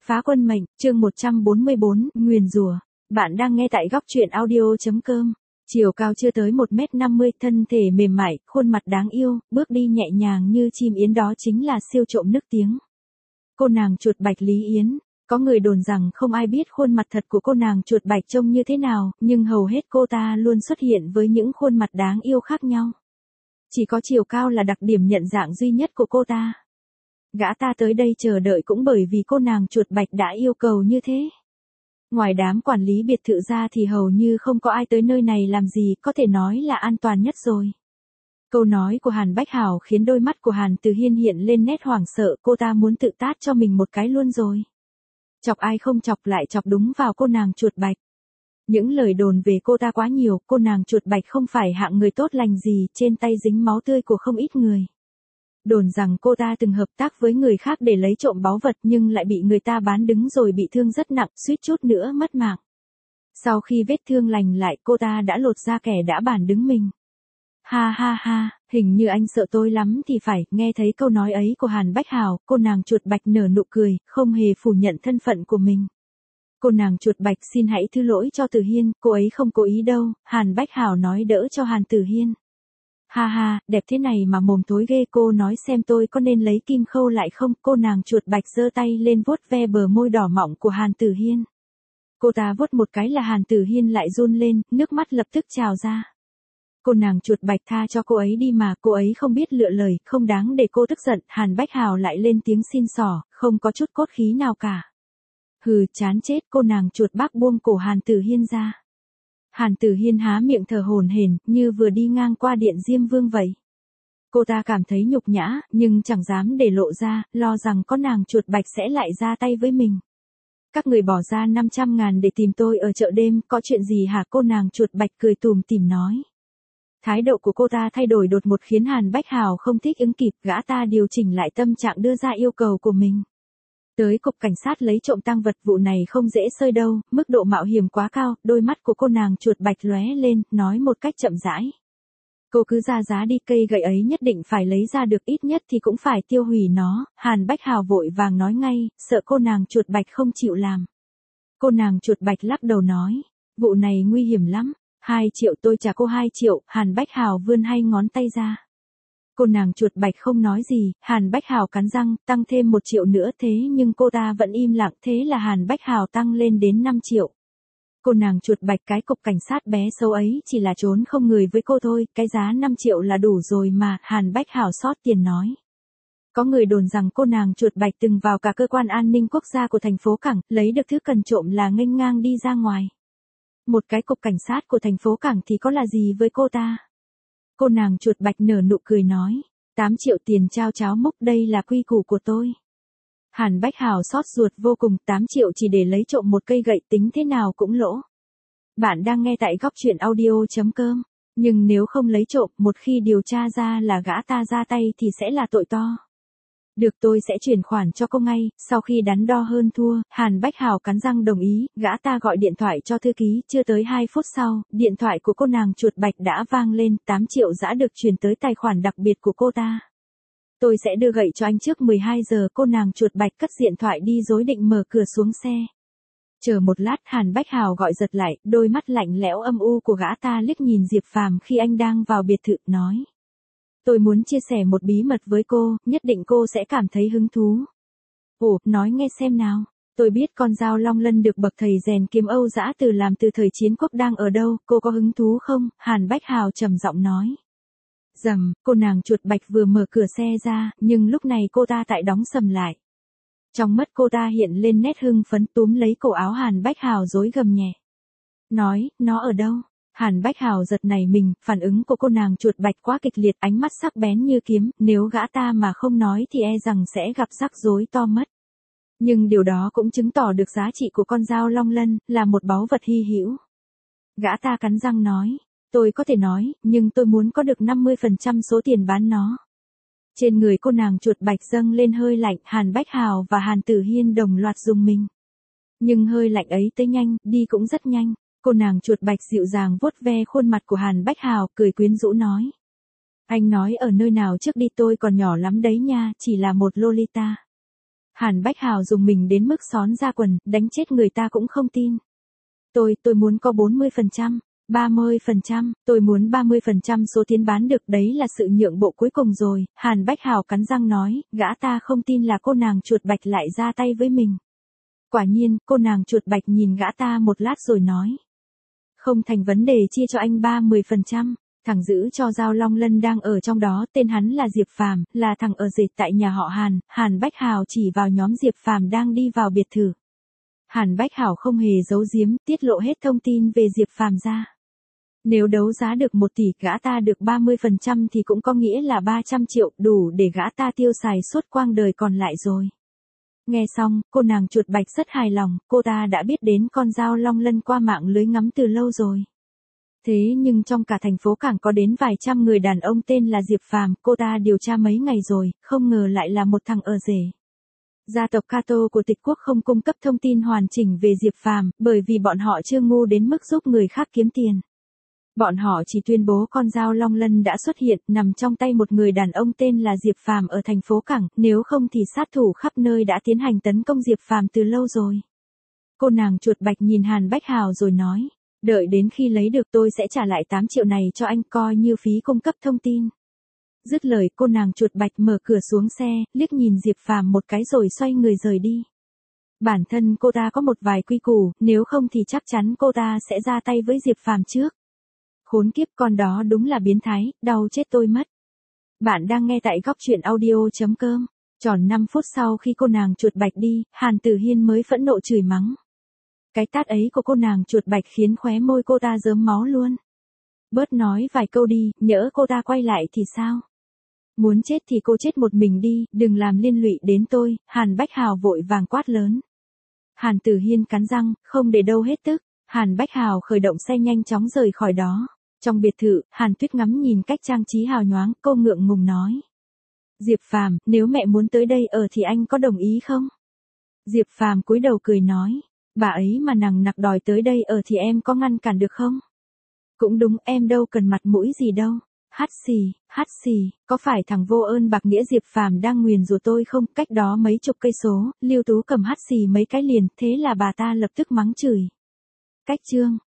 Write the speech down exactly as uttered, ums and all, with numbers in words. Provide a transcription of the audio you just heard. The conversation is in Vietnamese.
Phá quân mệnh, chương một trăm bốn mươi bốn, nguyền rủa. Bạn đang nghe tại góc truyện audio.com. Chiều cao chưa tới một mét năm mươi, thân thể mềm mại, khuôn mặt đáng yêu, bước đi nhẹ nhàng như chim yến, đó chính là siêu trộm nức tiếng. Cô nàng chuột bạch Lý Yến. Có người đồn rằng không ai biết khuôn mặt thật của cô nàng chuột bạch trông như thế nào, nhưng hầu hết cô ta luôn xuất hiện với những khuôn mặt đáng yêu khác nhau. Chỉ có chiều cao là đặc điểm nhận dạng duy nhất của cô ta. Gã ta tới đây chờ đợi cũng bởi vì cô nàng chuột bạch đã yêu cầu như thế. Ngoài đám quản lý biệt thự ra thì hầu như không có ai tới nơi này làm gì, có thể nói là an toàn nhất rồi. Câu nói của Hàn Bách Hảo khiến đôi mắt của Hàn Từ Hiên hiện lên nét hoảng sợ, cô ta muốn tự tát cho mình một cái luôn rồi. Chọc ai không chọc lại chọc đúng vào cô nàng chuột bạch. Những lời đồn về cô ta quá nhiều, cô nàng chuột bạch không phải hạng người tốt lành gì, trên tay dính máu tươi của không ít người. Đồn rằng cô ta từng hợp tác với người khác để lấy trộm báu vật nhưng lại bị người ta bán đứng rồi bị thương rất nặng, suýt chút nữa mất mạng. Sau khi vết thương lành lại, cô ta đã lột ra kẻ đã bán đứng mình. Ha ha ha, hình như anh sợ tôi lắm thì phải. Nghe thấy câu nói ấy của Hàn Bách Hảo, cô nàng chuột bạch nở nụ cười, không hề phủ nhận thân phận của mình. Cô nàng chuột bạch xin hãy thứ lỗi cho Từ Hiên, cô ấy không cố ý đâu, Hàn Bách Hảo nói đỡ cho Hàn Từ Hiên. Ha ha, đẹp thế này mà mồm thối ghê, cô nói xem tôi có nên lấy kim khâu lại không? Cô nàng chuột bạch giơ tay lên vuốt ve bờ môi đỏ mọng của Hàn Tử Hiên. Cô ta vuốt một cái là Hàn Tử Hiên lại run lên, nước mắt lập tức trào ra. Cô nàng chuột bạch tha cho cô ấy đi mà, cô ấy không biết lựa lời, không đáng để cô tức giận. Hàn Bách Hào lại lên tiếng xin xỏ, không có chút cốt khí nào cả. Hừ, chán chết. Cô nàng chuột bác buông cổ Hàn Tử Hiên ra. Hàn Tử Hiên há miệng thở hổn hển, như vừa đi ngang qua điện Diêm Vương vậy. Cô ta cảm thấy nhục nhã, nhưng chẳng dám để lộ ra, lo rằng có nàng chuột bạch sẽ lại ra tay với mình. Các người bỏ ra năm trăm ngàn để tìm tôi ở chợ đêm, có chuyện gì hả? Cô nàng chuột bạch cười tủm tỉm nói. Thái độ của cô ta thay đổi đột ngột khiến Hàn Bách Hào không thích ứng kịp, gã ta điều chỉnh lại tâm trạng đưa ra yêu cầu của mình. Tới cục cảnh sát lấy trộm tang vật, vụ này không dễ xơi đâu, mức độ mạo hiểm quá cao. Đôi mắt của cô nàng chuột bạch lóe lên, nói một cách chậm rãi. Cô cứ ra giá đi, cây gậy ấy nhất định phải lấy ra được, ít nhất thì cũng phải tiêu hủy nó. Hàn Bách Hào vội vàng nói ngay, sợ cô nàng chuột bạch không chịu làm. Cô nàng chuột bạch lắc đầu nói, vụ này nguy hiểm lắm. Hai triệu, tôi trả cô hai triệu. Hàn Bách Hào vươn hai ngón tay ra. Cô nàng chuột bạch không nói gì, Hàn Bách Hào cắn răng, tăng thêm một triệu nữa, thế nhưng cô ta vẫn im lặng, thế là Hàn Bách Hào tăng lên đến năm triệu. Cô nàng chuột bạch, cái cục cảnh sát bé xấu ấy chỉ là trốn không người với cô thôi, cái giá năm triệu là đủ rồi mà. Hàn Bách Hào xót tiền nói. Có người đồn rằng cô nàng chuột bạch từng vào cả cơ quan an ninh quốc gia của thành phố Cảng, lấy được thứ cần trộm là nghênh ngang đi ra ngoài. Một cái cục cảnh sát của thành phố Cảng thì có là gì với cô ta? Cô nàng chuột bạch nở nụ cười nói, tám triệu tiền trao cháo múc, đây là quy củ của tôi. Hàn Bách Hào xót ruột vô cùng, tám triệu chỉ để lấy trộm một cây gậy, tính thế nào cũng lỗ. Bạn đang nghe tại góc truyện audio.com, nhưng nếu không lấy trộm, một khi điều tra ra là gã ta ra tay thì sẽ là tội to. Được, tôi sẽ chuyển khoản cho cô ngay. Sau khi đắn đo hơn thua, Hàn Bách Hào cắn răng đồng ý, gã ta gọi điện thoại cho thư ký, chưa tới hai phút sau, điện thoại của cô nàng chuột bạch đã vang lên, tám triệu đã được chuyển tới tài khoản đặc biệt của cô ta. Tôi sẽ đưa gậy cho anh trước mười hai giờ, cô nàng chuột bạch cất điện thoại đi rồi định mở cửa xuống xe. Chờ một lát, Hàn Bách Hào gọi giật lại, đôi mắt lạnh lẽo âm u của gã ta liếc nhìn Diệp Phàm khi anh đang vào biệt thự, nói. Tôi muốn chia sẻ một bí mật với cô, nhất định cô sẽ cảm thấy hứng thú. Ồ, nói nghe xem nào. Tôi biết con dao long lân được bậc thầy rèn kiếm Âu Dã Từ làm từ thời chiến quốc đang ở đâu, cô có hứng thú không? Hàn Bách Hào trầm giọng nói. Rầm, cô nàng chuột bạch vừa mở cửa xe ra, nhưng lúc này cô ta tại đóng sầm lại. Trong mắt cô ta hiện lên nét hưng phấn, túm lấy cổ áo Hàn Bách Hào rối gầm nhẹ. Nói, nó ở đâu? Hàn Bách Hào giật nảy mình, phản ứng của cô nàng chuột bạch quá kịch liệt, ánh mắt sắc bén như kiếm, nếu gã ta mà không nói thì e rằng sẽ gặp rắc rối to mất. Nhưng điều đó cũng chứng tỏ được giá trị của con dao long lân, là một báu vật hy hữu. Gã ta cắn răng nói, tôi có thể nói, nhưng tôi muốn có được năm mươi phần trăm số tiền bán nó. Trên người cô nàng chuột bạch dâng lên hơi lạnh, Hàn Bách Hào và Hàn Tử Hiên đồng loạt rùng mình. Nhưng hơi lạnh ấy tới nhanh, đi cũng rất nhanh. Cô nàng chuột bạch dịu dàng vuốt ve khuôn mặt của Hàn Bách Hào, cười quyến rũ nói. Anh nói ở nơi nào trước đi, tôi còn nhỏ lắm đấy nha, chỉ là một Lolita. Hàn Bách Hào dùng mình đến mức xón ra quần, đánh chết người ta cũng không tin. Tôi, tôi muốn có bốn mươi phần trăm, ba mươi phần trăm, tôi muốn ba mươi phần trăm số tiền bán được, đấy là sự nhượng bộ cuối cùng rồi. Hàn Bách Hào cắn răng nói, gã ta không tin là cô nàng chuột bạch lại ra tay với mình. Quả nhiên, cô nàng chuột bạch nhìn gã ta một lát rồi nói. Không thành vấn đề, chia cho anh ba mươi phần trăm. Thằng giữ cho Giao Long Lân đang ở trong đó, tên hắn là Diệp Phàm, là thằng ở dệt tại nhà họ Hàn. Hàn Bách Hào chỉ vào nhóm Diệp Phàm đang đi vào biệt thự. Hàn Bách Hào không hề giấu giếm, tiết lộ hết thông tin về Diệp Phàm ra. Nếu đấu giá được một tỷ, gã ta được ba mươi phần trăm thì cũng có nghĩa là ba trăm triệu, đủ để gã ta tiêu xài suốt quãng đời còn lại rồi. Nghe xong, cô nàng chuột bạch rất hài lòng, cô ta đã biết đến con Giao Long Lân qua mạng lưới ngắm từ lâu rồi. Thế nhưng trong cả thành phố Cảng có đến vài trăm người đàn ông tên là Diệp Phàm, cô ta điều tra mấy ngày rồi, không ngờ lại là một thằng ở rể. Gia tộc Cato của Tịch Quốc không cung cấp thông tin hoàn chỉnh về Diệp Phàm, bởi vì bọn họ chưa ngu đến mức giúp người khác kiếm tiền. Bọn họ chỉ tuyên bố con Giao Long Lân đã xuất hiện, nằm trong tay một người đàn ông tên là Diệp Phàm ở thành phố Cảng, nếu không thì sát thủ khắp nơi đã tiến hành tấn công Diệp Phàm từ lâu rồi. Cô nàng chuột bạch nhìn Hàn Bách Hào rồi nói, đợi đến khi lấy được tôi sẽ trả lại tám triệu này cho anh, coi như phí cung cấp thông tin. Dứt lời, cô nàng chuột bạch mở cửa xuống xe, liếc nhìn Diệp Phàm một cái rồi xoay người rời đi. Bản thân cô ta có một vài quy củ, nếu không thì chắc chắn cô ta sẽ ra tay với Diệp Phàm trước. Khốn kiếp, con đó đúng là biến thái, đau chết tôi mất. Bạn đang nghe tại góc truyện audio chấm com. Tròn năm phút sau khi cô nàng chuột bạch đi, Hàn Tử Hiên mới phẫn nộ chửi mắng. Cái tát ấy của cô nàng chuột bạch khiến khóe môi cô ta rớm máu luôn. Bớt nói vài câu đi, nhỡ cô ta quay lại thì sao? Muốn chết thì cô chết một mình đi, đừng làm liên lụy đến tôi. Hàn Bách Hào vội vàng quát lớn. Hàn Tử Hiên cắn răng, không để đâu hết tức. Hàn Bách Hào khởi động xe nhanh chóng rời khỏi đó. Trong biệt thự, Hàn Tuyết ngắm nhìn cách trang trí hào nhoáng, cô ngượng ngùng nói. Diệp Phàm, nếu mẹ muốn tới đây ở thì anh có đồng ý không? Diệp Phàm cúi đầu cười nói. Bà ấy mà nằng nặc đòi tới đây ở thì em có ngăn cản được không? Cũng đúng, em đâu cần mặt mũi gì đâu. Hát xì, hát xì, có phải thằng vô ơn bạc nghĩa Diệp Phàm đang nguyền rủa tôi không? Cách đó mấy chục cây số, Lưu Tú cầm hát xì mấy cái liền, thế là bà ta lập tức mắng chửi. Cách chương